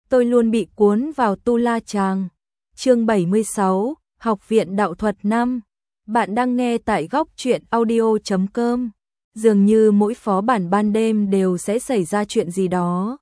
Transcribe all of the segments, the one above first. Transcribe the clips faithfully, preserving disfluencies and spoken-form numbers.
tôi luôn bị cuốn vào tu la chàng. Chương bảy mươi sáu, Học viện Đạo thuật năm. Bạn đang nghe tại góc truyện audio chấm com. Dường như mỗi phó bản ban đêm đều sẽ xảy ra chuyện gì đó.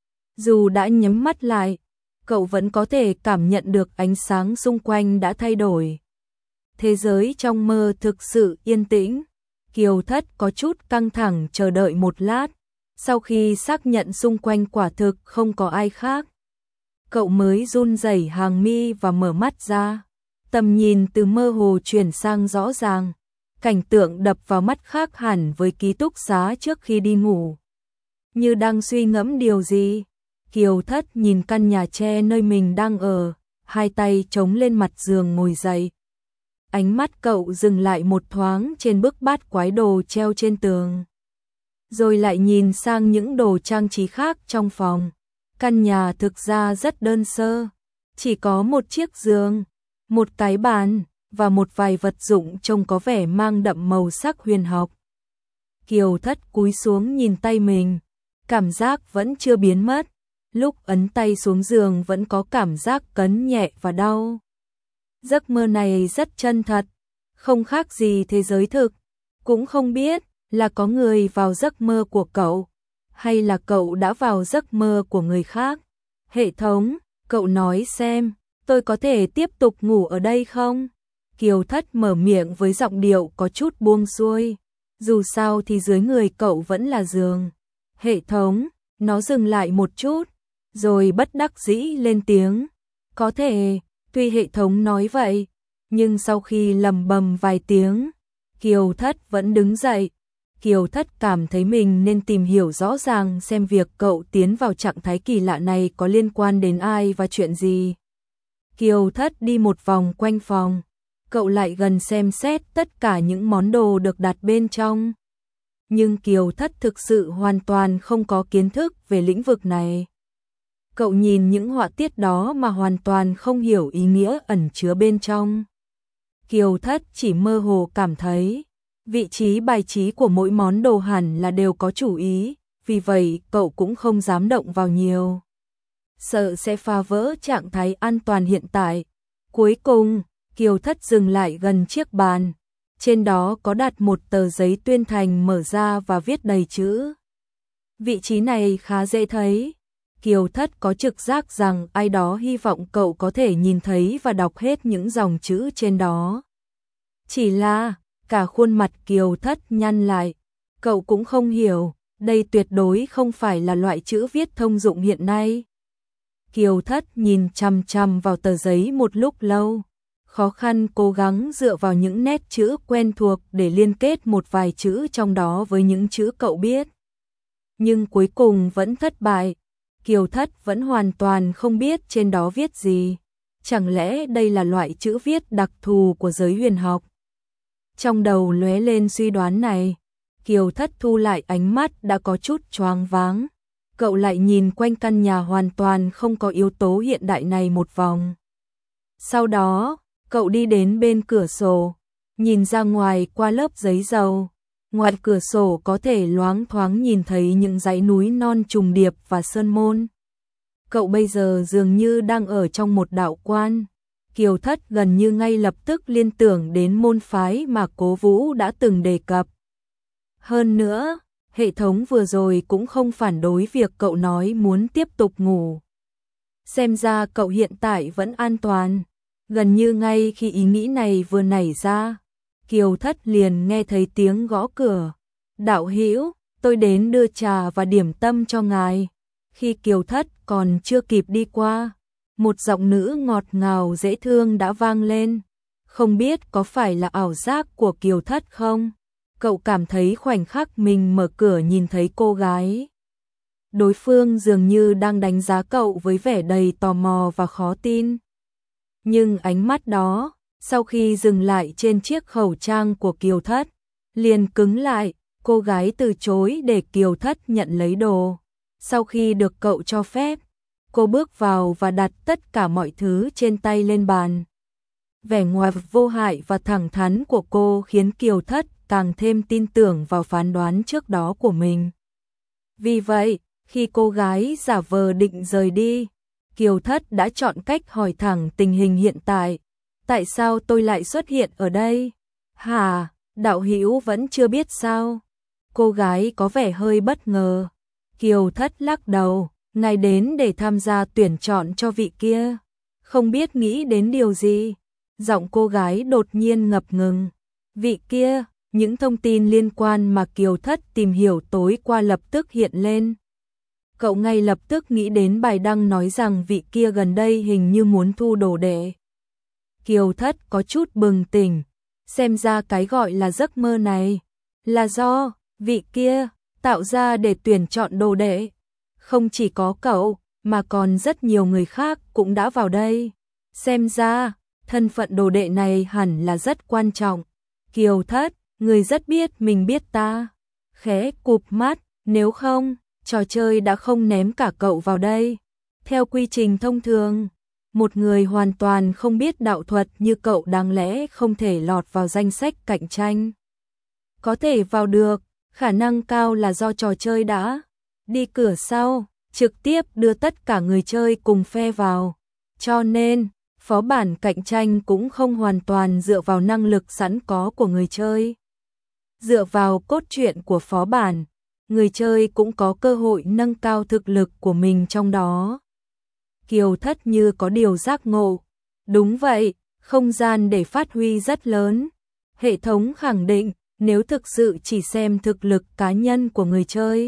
Dù đã nhắm mắt lại, cậu vẫn có thể cảm nhận được ánh sáng xung quanh đã thay đổi. Thế giới trong mơ thực sự yên tĩnh. Kiều Thất có chút căng thẳng chờ đợi một lát. Sau khi xác nhận xung quanh quả thực không có ai khác, cậu mới run rẩy hàng mi và mở mắt ra. Tầm nhìn từ mơ hồ chuyển sang rõ ràng. Cảnh tượng đập vào mắt khác hẳn với ký túc xá trước khi đi ngủ. Như đang suy ngẫm điều gì, Kiều Thất nhìn căn nhà tre nơi mình đang ở, hai tay chống lên mặt giường ngồi dậy. Ánh mắt cậu dừng lại một thoáng trên bức bát quái đồ treo trên tường, rồi lại nhìn sang những đồ trang trí khác trong phòng. Căn nhà thực ra rất đơn sơ, chỉ có một chiếc giường, một cái bàn và một vài vật dụng trông có vẻ mang đậm màu sắc huyền học. Kiều Thất cúi xuống nhìn tay mình, cảm giác vẫn chưa biến mất. Lúc ấn tay xuống giường vẫn có cảm giác cấn nhẹ và đau. Giấc mơ này rất chân thật, không khác gì thế giới thực. Cũng không biết là có người vào giấc mơ của cậu, hay là cậu đã vào giấc mơ của người khác. Hệ thống, cậu nói xem, tôi có thể tiếp tục ngủ ở đây không? Kiều Thất mở miệng với giọng điệu có chút buông xuôi. Dù sao thì dưới người cậu vẫn là giường. Hệ thống, nó dừng lại một chút, rồi bất đắc dĩ lên tiếng. Có thể, tuy hệ thống nói vậy, nhưng sau khi lầm bầm vài tiếng, Kiều Thất vẫn đứng dậy. Kiều Thất cảm thấy mình nên tìm hiểu rõ ràng xem việc cậu tiến vào trạng thái kỳ lạ này có liên quan đến ai và chuyện gì. Kiều Thất đi một vòng quanh phòng, cậu lại gần xem xét tất cả những món đồ được đặt bên trong. Nhưng Kiều Thất thực sự hoàn toàn không có kiến thức về lĩnh vực này. Cậu nhìn những họa tiết đó mà hoàn toàn không hiểu ý nghĩa ẩn chứa bên trong. Kiều Thất chỉ mơ hồ cảm thấy vị trí bài trí của mỗi món đồ hẳn là đều có chủ ý, vì vậy cậu cũng không dám động vào nhiều, sợ sẽ phá vỡ trạng thái an toàn hiện tại. Cuối cùng, Kiều Thất dừng lại gần chiếc bàn. Trên đó có đặt một tờ giấy tuyên thành mở ra và viết đầy chữ. Vị trí này khá dễ thấy. Kiều Thất có trực giác rằng ai đó hy vọng cậu có thể nhìn thấy và đọc hết những dòng chữ trên đó. Chỉ là, cả khuôn mặt Kiều Thất nhăn lại. Cậu cũng không hiểu, đây tuyệt đối không phải là loại chữ viết thông dụng hiện nay. Kiều Thất nhìn chằm chằm vào tờ giấy một lúc lâu, khó khăn cố gắng dựa vào những nét chữ quen thuộc để liên kết một vài chữ trong đó với những chữ cậu biết. Nhưng cuối cùng vẫn thất bại. Kiều Thất vẫn hoàn toàn không biết trên đó viết gì. Chẳng lẽ đây là loại chữ viết đặc thù của giới huyền học? Trong đầu lóe lên suy đoán này, Kiều Thất thu lại ánh mắt đã có chút choáng váng. Cậu lại nhìn quanh căn nhà hoàn toàn không có yếu tố hiện đại này một vòng. Sau đó, cậu đi đến bên cửa sổ, nhìn ra ngoài qua lớp giấy dầu. Ngoài cửa sổ có thể loáng thoáng nhìn thấy những dãy núi non trùng điệp và sơn môn. Cậu bây giờ dường như đang ở trong một đạo quan. Kiều Thất gần như ngay lập tức liên tưởng đến môn phái mà Cố Vũ đã từng đề cập. Hơn nữa, hệ thống vừa rồi cũng không phản đối việc cậu nói muốn tiếp tục ngủ. Xem ra cậu hiện tại vẫn an toàn. Gần như ngay khi ý nghĩ này vừa nảy ra, Kiều Thất liền nghe thấy tiếng gõ cửa. Đạo hữu, tôi đến đưa trà và điểm tâm cho ngài. Khi Kiều Thất còn chưa kịp đi qua, một giọng nữ ngọt ngào dễ thương đã vang lên. Không biết có phải là ảo giác của Kiều Thất không? Cậu cảm thấy khoảnh khắc mình mở cửa nhìn thấy cô gái. Đối phương dường như đang đánh giá cậu với vẻ đầy tò mò và khó tin. Nhưng ánh mắt đó, sau khi dừng lại trên chiếc khẩu trang của Kiều Thất, liền cứng lại. Cô gái từ chối để Kiều Thất nhận lấy đồ. Sau khi được cậu cho phép, cô bước vào và đặt tất cả mọi thứ trên tay lên bàn. Vẻ ngoài vô hại và thẳng thắn của cô khiến Kiều Thất càng thêm tin tưởng vào phán đoán trước đó của mình. Vì vậy, khi cô gái giả vờ định rời đi, Kiều Thất đã chọn cách hỏi thẳng tình hình hiện tại. Tại sao tôi lại xuất hiện ở đây? Hả, đạo hữu vẫn chưa biết sao? Cô gái có vẻ hơi bất ngờ. Kiều Thất lắc đầu, ngài đến để tham gia tuyển chọn cho vị kia. Không biết nghĩ đến điều gì? Giọng cô gái đột nhiên ngập ngừng. Vị kia, những thông tin liên quan mà Kiều Thất tìm hiểu tối qua lập tức hiện lên. Cậu ngay lập tức nghĩ đến bài đăng nói rằng vị kia gần đây hình như muốn thu đồ đệ. Kiều Thất có chút bừng tỉnh, xem ra cái gọi là giấc mơ này là do vị kia tạo ra để tuyển chọn đồ đệ. Không chỉ có cậu, mà còn rất nhiều người khác cũng đã vào đây. Xem ra, thân phận đồ đệ này hẳn là rất quan trọng. Kiều Thất, người rất biết mình biết ta. Khẽ cụp mắt, nếu không, trò chơi đã không ném cả cậu vào đây. Theo quy trình thông thường, một người hoàn toàn không biết đạo thuật như cậu đáng lẽ không thể lọt vào danh sách cạnh tranh. Có thể vào được, khả năng cao là do trò chơi đã đi cửa sau, trực tiếp đưa tất cả người chơi cùng phe vào. Cho nên, phó bản cạnh tranh cũng không hoàn toàn dựa vào năng lực sẵn có của người chơi. Dựa vào cốt truyện của phó bản, người chơi cũng có cơ hội nâng cao thực lực của mình trong đó. Kiều Thất như có điều giác ngộ. Đúng vậy, không gian để phát huy rất lớn. Hệ thống khẳng định, nếu thực sự chỉ xem thực lực cá nhân của người chơi,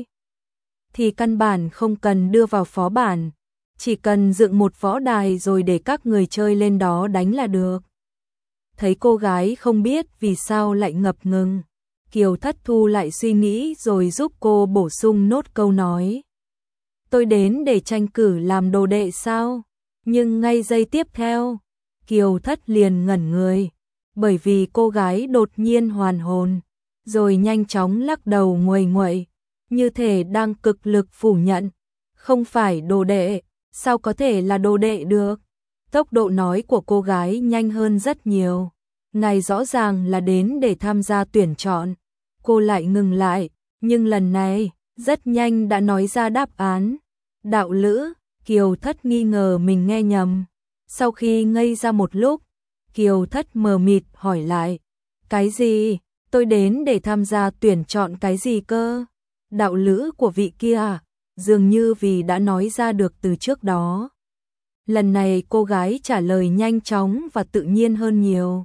thì căn bản không cần đưa vào phó bản. Chỉ cần dựng một võ đài rồi để các người chơi lên đó đánh là được. Thấy cô gái không biết vì sao lại ngập ngừng, Kiều Thất thu lại suy nghĩ rồi giúp cô bổ sung nốt câu nói. Tôi đến để tranh cử làm đồ đệ sao? Nhưng ngay giây tiếp theo, Kiều Thất liền ngẩn người, bởi vì cô gái đột nhiên hoàn hồn, rồi nhanh chóng lắc đầu nguầy nguậy, như thể đang cực lực phủ nhận. Không phải đồ đệ, sao có thể là đồ đệ được? Tốc độ nói của cô gái nhanh hơn rất nhiều. Ngài rõ ràng là đến để tham gia tuyển chọn. Cô lại ngừng lại, nhưng lần này, rất nhanh đã nói ra đáp án. Đạo lữ, Kiều Thất nghi ngờ mình nghe nhầm. Sau khi ngây ra một lúc, Kiều Thất mờ mịt hỏi lại. Cái gì? Tôi đến để tham gia tuyển chọn cái gì cơ? Đạo lữ của vị kia à? Dường như vì đã nói ra được từ trước đó. Lần này cô gái trả lời nhanh chóng và tự nhiên hơn nhiều.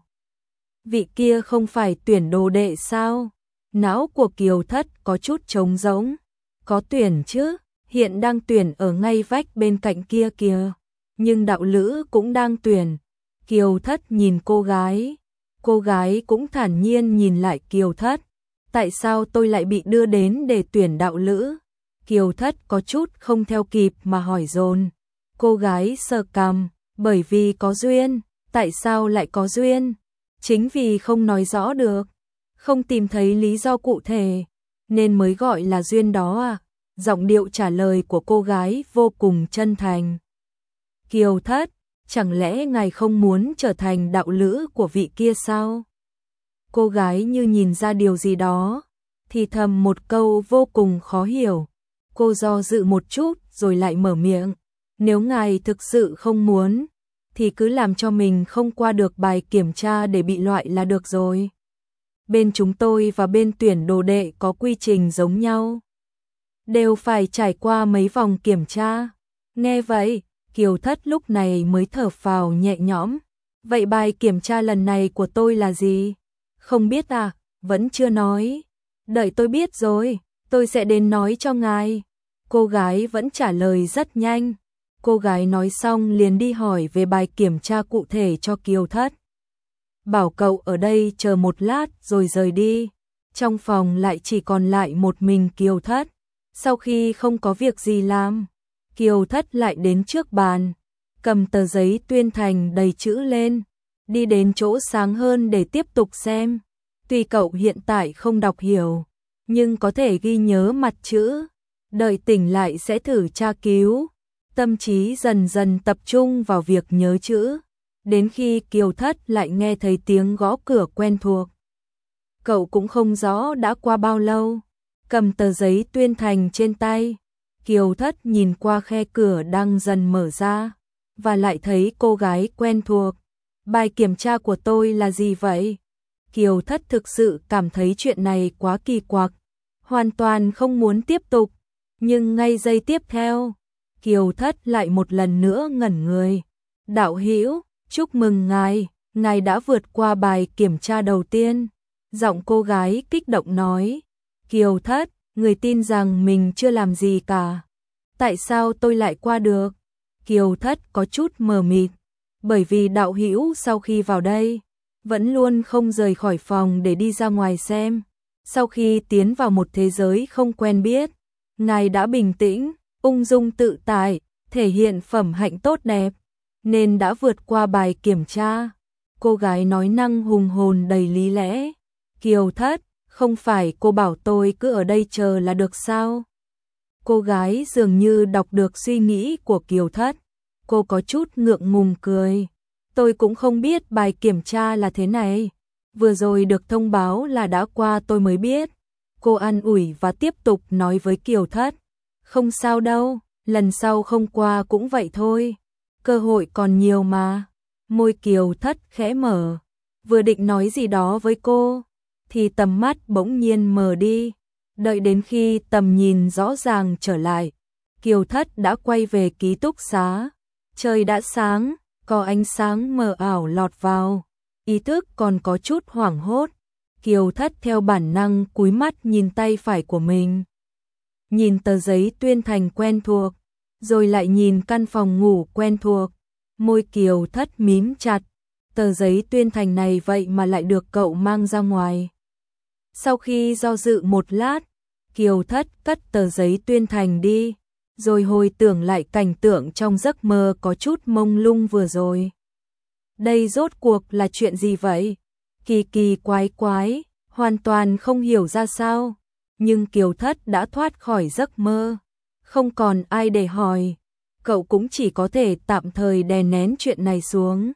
Vị kia không phải tuyển đồ đệ sao? Não của Kiều Thất có chút trống rỗng. Có tuyển chứ, hiện đang tuyển ở ngay vách bên cạnh kia kìa. Nhưng đạo lữ cũng đang tuyển. Kiều Thất nhìn cô gái. Cô gái cũng thản nhiên nhìn lại Kiều Thất. Tại sao tôi lại bị đưa đến để tuyển đạo lữ? Kiều Thất có chút không theo kịp mà hỏi dồn. Cô gái sờ cằm, bởi vì có duyên. Tại sao lại có duyên? Chính vì không nói rõ được, không tìm thấy lý do cụ thể, nên mới gọi là duyên đó à? Giọng điệu trả lời của cô gái vô cùng chân thành. Kiều Thất, chẳng lẽ ngài không muốn trở thành đạo lữ của vị kia sao? Cô gái như nhìn ra điều gì đó, thì thầm một câu vô cùng khó hiểu. Cô do dự một chút rồi lại mở miệng. Nếu ngài thực sự không muốn, thì cứ làm cho mình không qua được bài kiểm tra để bị loại là được rồi. Bên chúng tôi và bên tuyển đồ đệ có quy trình giống nhau, đều phải trải qua mấy vòng kiểm tra. Nghe vậy, Kiều Thất lúc này mới thở phào nhẹ nhõm. Vậy bài kiểm tra lần này của tôi là gì? Không biết à? Vẫn chưa nói. Đợi tôi biết rồi, tôi sẽ đến nói cho ngài. Cô gái vẫn trả lời rất nhanh. Cô gái nói xong liền đi hỏi về bài kiểm tra cụ thể cho Kiều Thất. Bảo cậu ở đây chờ một lát rồi rời đi. Trong phòng lại chỉ còn lại một mình Kiều Thất. Sau khi không có việc gì làm, Kiều Thất lại đến trước bàn, cầm tờ giấy tuyên thành đầy chữ lên, đi đến chỗ sáng hơn để tiếp tục xem. Tuy cậu hiện tại không đọc hiểu, nhưng có thể ghi nhớ mặt chữ. Đợi tỉnh lại sẽ thử tra cứu. Tâm trí dần dần tập trung vào việc nhớ chữ, đến khi Kiều Thất lại nghe thấy tiếng gõ cửa quen thuộc. Cậu cũng không rõ đã qua bao lâu, cầm tờ giấy tuyên thành trên tay, Kiều Thất nhìn qua khe cửa đang dần mở ra, và lại thấy cô gái quen thuộc. Bài kiểm tra của tôi là gì vậy? Kiều Thất thực sự cảm thấy chuyện này quá kỳ quặc, hoàn toàn không muốn tiếp tục. Nhưng ngay giây tiếp theo, Kiều Thất lại một lần nữa ngẩn người. Đạo hữu, chúc mừng ngài, ngài đã vượt qua bài kiểm tra đầu tiên. Giọng cô gái kích động nói. Kiều Thất, người tin rằng mình chưa làm gì cả. Tại sao tôi lại qua được? Kiều Thất có chút mờ mịt, bởi vì đạo hữu sau khi vào đây, vẫn luôn không rời khỏi phòng để đi ra ngoài xem. Sau khi tiến vào một thế giới không quen biết, ngài đã bình tĩnh, ung dung tự tại, thể hiện phẩm hạnh tốt đẹp, nên đã vượt qua bài kiểm tra. Cô gái nói năng hùng hồn đầy lý lẽ. Kiều Thất, không phải cô bảo tôi cứ ở đây chờ là được sao? Cô gái dường như đọc được suy nghĩ của Kiều Thất. Cô có chút ngượng ngùng cười. Tôi cũng không biết bài kiểm tra là thế này. Vừa rồi được thông báo là đã qua tôi mới biết. Cô an ủi và tiếp tục nói với Kiều Thất. Không sao đâu, lần sau không qua cũng vậy thôi. Cơ hội còn nhiều mà. Môi Kiều Thất khẽ mở. Vừa định nói gì đó với cô, thì tầm mắt bỗng nhiên mờ đi. Đợi đến khi tầm nhìn rõ ràng trở lại, Kiều Thất đã quay về ký túc xá. Trời đã sáng, có ánh sáng mờ ảo lọt vào. Ý thức còn có chút hoảng hốt. Kiều Thất theo bản năng cúi mắt nhìn tay phải của mình. Nhìn tờ giấy tuyên thành quen thuộc, rồi lại nhìn căn phòng ngủ quen thuộc. Môi Kiều Thất mím chặt. Tờ giấy tuyên thành này vậy mà lại được cậu mang ra ngoài. Sau khi do dự một lát, Kiều Thất cất tờ giấy tuyên thành đi, rồi hồi tưởng lại cảnh tượng trong giấc mơ có chút mông lung vừa rồi. Đây rốt cuộc là chuyện gì vậy? Kỳ kỳ quái quái, hoàn toàn không hiểu ra sao. Nhưng Kiều Thất đã thoát khỏi giấc mơ, không còn ai để hỏi. Cậu cũng chỉ có thể tạm thời đè nén chuyện này xuống.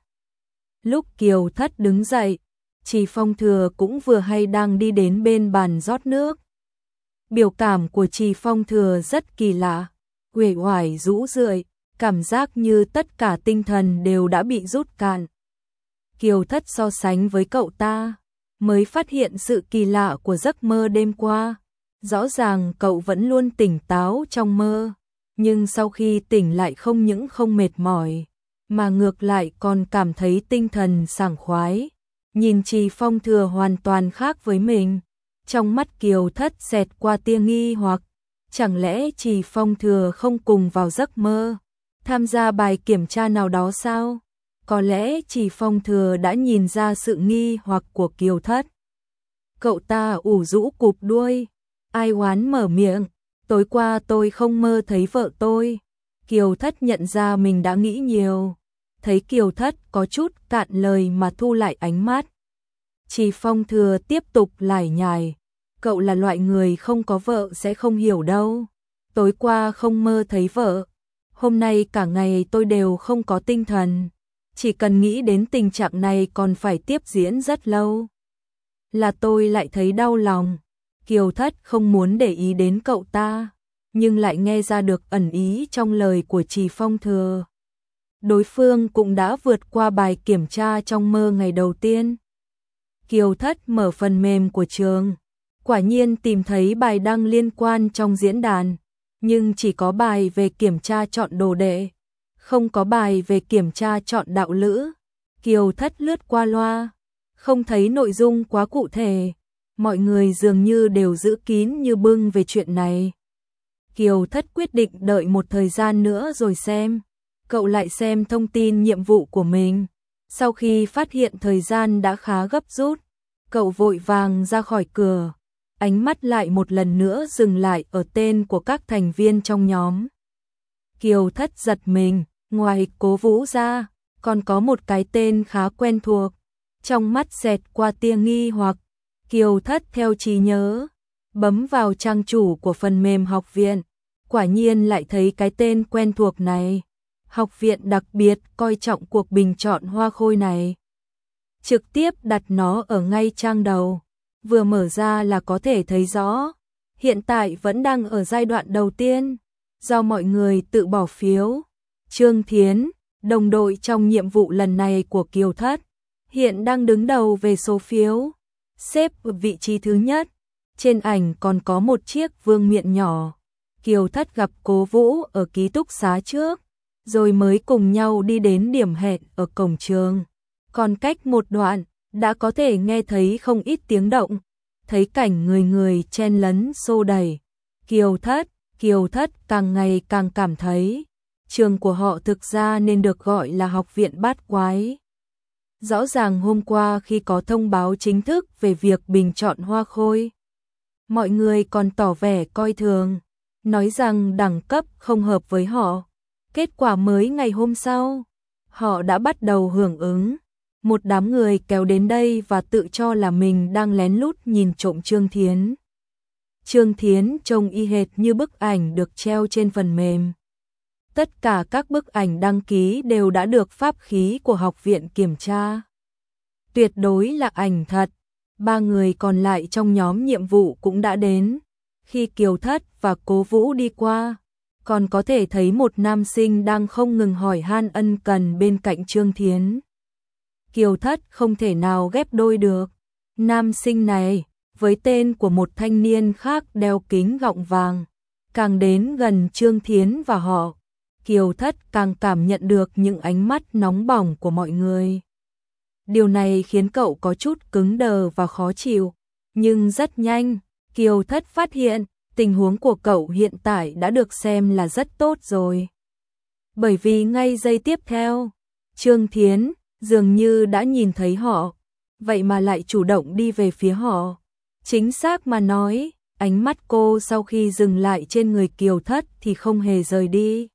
Lúc Kiều Thất đứng dậy, Trì Phong Thừa cũng vừa hay đang đi đến bên bàn rót nước. Biểu cảm của Trì Phong Thừa rất kỳ lạ, uể oải rũ rượi, cảm giác như tất cả tinh thần đều đã bị rút cạn. Kiều Thất so sánh với cậu ta, mới phát hiện sự kỳ lạ của giấc mơ đêm qua. Rõ ràng cậu vẫn luôn tỉnh táo trong mơ, nhưng sau khi tỉnh lại không những không mệt mỏi, mà ngược lại còn cảm thấy tinh thần sảng khoái. Nhìn Trì Phong Thừa hoàn toàn khác với mình, trong mắt Kiều Thất xẹt qua tia nghi hoặc, chẳng lẽ Trì Phong Thừa không cùng vào giấc mơ, tham gia bài kiểm tra nào đó sao? Có lẽ Trì Phong Thừa đã nhìn ra sự nghi hoặc của Kiều Thất. Cậu ta ủ rũ cụp đuôi, ai oán mở miệng, tối qua tôi không mơ thấy vợ tôi. Kiều Thất nhận ra mình đã nghĩ nhiều, thấy Kiều Thất có chút cạn lời mà thu lại ánh mắt. Trì Phong Thừa tiếp tục lải nhải, cậu là loại người không có vợ sẽ không hiểu đâu. Tối qua không mơ thấy vợ, hôm nay cả ngày tôi đều không có tinh thần, chỉ cần nghĩ đến tình trạng này còn phải tiếp diễn rất lâu. Là tôi lại thấy đau lòng. Kiều Thất không muốn để ý đến cậu ta, nhưng lại nghe ra được ẩn ý trong lời của Trì Phong Thừa. Đối phương cũng đã vượt qua bài kiểm tra trong mơ ngày đầu tiên. Kiều Thất mở phần mềm của trường, quả nhiên tìm thấy bài đăng liên quan trong diễn đàn, nhưng chỉ có bài về kiểm tra chọn đồ đệ, không có bài về kiểm tra chọn đạo lữ. Kiều Thất lướt qua loa, không thấy nội dung quá cụ thể, mọi người dường như đều giữ kín như bưng về chuyện này. Kiều Thất quyết định đợi một thời gian nữa rồi xem. Cậu lại xem thông tin nhiệm vụ của mình. Sau khi phát hiện thời gian đã khá gấp rút, cậu vội vàng ra khỏi cửa. Ánh mắt lại một lần nữa dừng lại ở tên của các thành viên trong nhóm. Kiều Thất giật mình, ngoài Cố Vũ ra, còn có một cái tên khá quen thuộc. Trong mắt xẹt qua tia nghi hoặc, Kiều Thất theo trí nhớ, bấm vào trang chủ của phần mềm học viện. Quả nhiên lại thấy cái tên quen thuộc này. Học viện đặc biệt coi trọng cuộc bình chọn hoa khôi này. Trực tiếp đặt nó ở ngay trang đầu. Vừa mở ra là có thể thấy rõ. Hiện tại vẫn đang ở giai đoạn đầu tiên. do mọi người tự bỏ phiếu. Trương Thiến, đồng đội trong nhiệm vụ lần này của Kiều Thất, hiện đang đứng đầu về số phiếu, xếp ở vị trí thứ nhất. Trên ảnh còn có một chiếc vương miện nhỏ. Kiều Thất gặp Cố Vũ ở ký túc xá trước, rồi mới cùng nhau đi đến điểm hẹn ở cổng trường. Còn cách một đoạn, đã có thể nghe thấy không ít tiếng động, thấy cảnh người người chen lấn xô đẩy. Kiều Thất, Kiều Thất càng ngày càng cảm thấy, trường của họ thực ra nên được gọi là học viện bát quái. Rõ ràng hôm qua khi có thông báo chính thức về việc bình chọn Hoa Khôi, mọi người còn tỏ vẻ coi thường, nói rằng đẳng cấp không hợp với họ. Kết quả mới ngày hôm sau, họ đã bắt đầu hưởng ứng. Một đám người kéo đến đây và tự cho là mình đang lén lút nhìn trộm Trương Thiến. Trương Thiến trông y hệt như bức ảnh được treo trên phần mềm. Tất cả các bức ảnh đăng ký đều đã được pháp khí của học viện kiểm tra. Tuyệt đối là ảnh thật. Ba người còn lại trong nhóm nhiệm vụ cũng đã đến. Khi Kiều Thất và Cố Vũ đi qua, còn có thể thấy một nam sinh đang không ngừng hỏi han ân cần bên cạnh Trương Thiến. Kiều Thất không thể nào ghép đôi được. Nam sinh này, với tên của một thanh niên khác đeo kính gọng vàng, càng đến gần Trương Thiến và họ, Kiều Thất càng cảm nhận được những ánh mắt nóng bỏng của mọi người. Điều này khiến cậu có chút cứng đờ và khó chịu, nhưng rất nhanh, Kiều Thất phát hiện tình huống của cậu hiện tại đã được xem là rất tốt rồi. Bởi vì ngay giây tiếp theo, Trương Thiến dường như đã nhìn thấy họ, vậy mà lại chủ động đi về phía họ. Chính xác mà nói, ánh mắt cô sau khi dừng lại trên người Kiều Thất thì không hề rời đi.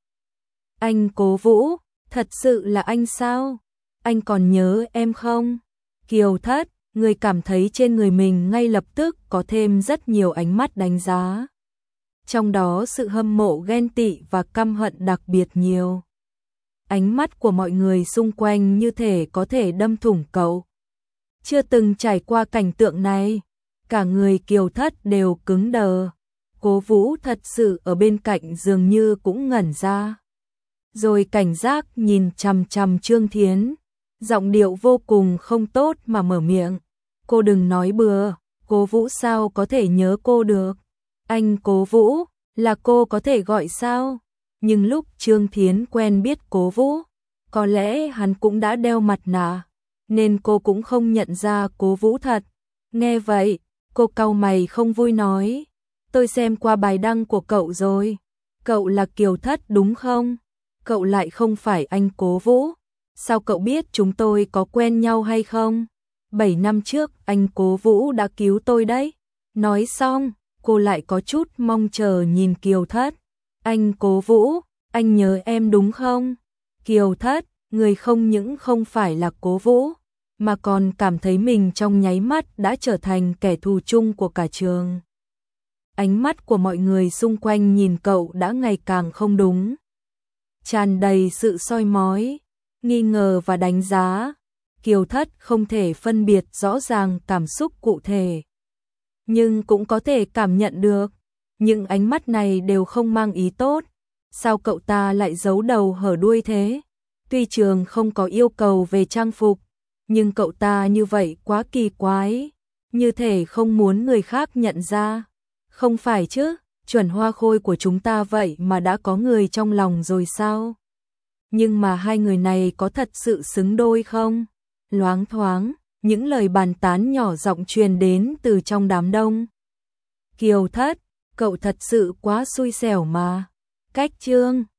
Anh Cố Vũ, thật sự là anh sao? Anh còn nhớ em không? Kiều Thất, người cảm thấy trên người mình ngay lập tức có thêm rất nhiều ánh mắt đánh giá. Trong đó sự hâm mộ, ghen tị và căm hận đặc biệt nhiều. Ánh mắt của mọi người xung quanh như thể có thể đâm thủng cậu. Chưa từng trải qua cảnh tượng này, cả người Kiều Thất đều cứng đờ. Cố Vũ thật sự ở bên cạnh dường như cũng ngẩn ra. Rồi cảnh giác nhìn chằm chằm Trương Thiến, giọng điệu vô cùng không tốt mà mở miệng. Cô đừng nói bừa, Cố Vũ sao có thể nhớ cô được? Anh Cố Vũ, là cô có thể gọi sao? Nhưng lúc Trương Thiến quen biết Cố Vũ, có lẽ hắn cũng đã đeo mặt nạ, nên cô cũng không nhận ra Cố Vũ thật. Nghe vậy, cô cau mày không vui nói, tôi xem qua bài đăng của cậu rồi, cậu là Kiều Thất đúng không? Cậu lại không phải anh Cố Vũ, sao cậu biết chúng tôi có quen nhau hay không? Bảy năm trước anh Cố Vũ đã cứu tôi đấy. Nói xong, cô lại có chút mong chờ nhìn Kiều Thất. Anh Cố Vũ, anh nhớ em đúng không? Kiều Thất, người không những không phải là Cố Vũ, mà còn cảm thấy mình trong nháy mắt đã trở thành kẻ thù chung của cả trường. Ánh mắt của mọi người xung quanh nhìn cậu đã ngày càng không đúng. Tràn đầy sự soi mói, nghi ngờ và đánh giá. Kiều Thất không thể phân biệt rõ ràng cảm xúc cụ thể, nhưng cũng có thể cảm nhận được, những ánh mắt này đều không mang ý tốt. Sao cậu ta lại giấu đầu hở đuôi thế? Tuy trường không có yêu cầu về trang phục, nhưng cậu ta như vậy quá kỳ quái, như thể không muốn người khác nhận ra. Không phải chứ, chuẩn Hoa Khôi của chúng ta vậy mà đã có người trong lòng rồi sao? Nhưng mà hai người này có thật sự xứng đôi không? Loáng thoáng, những lời bàn tán nhỏ giọng truyền đến từ trong đám đông. Kiều Thất, cậu thật sự quá xui xẻo mà. Cách Trương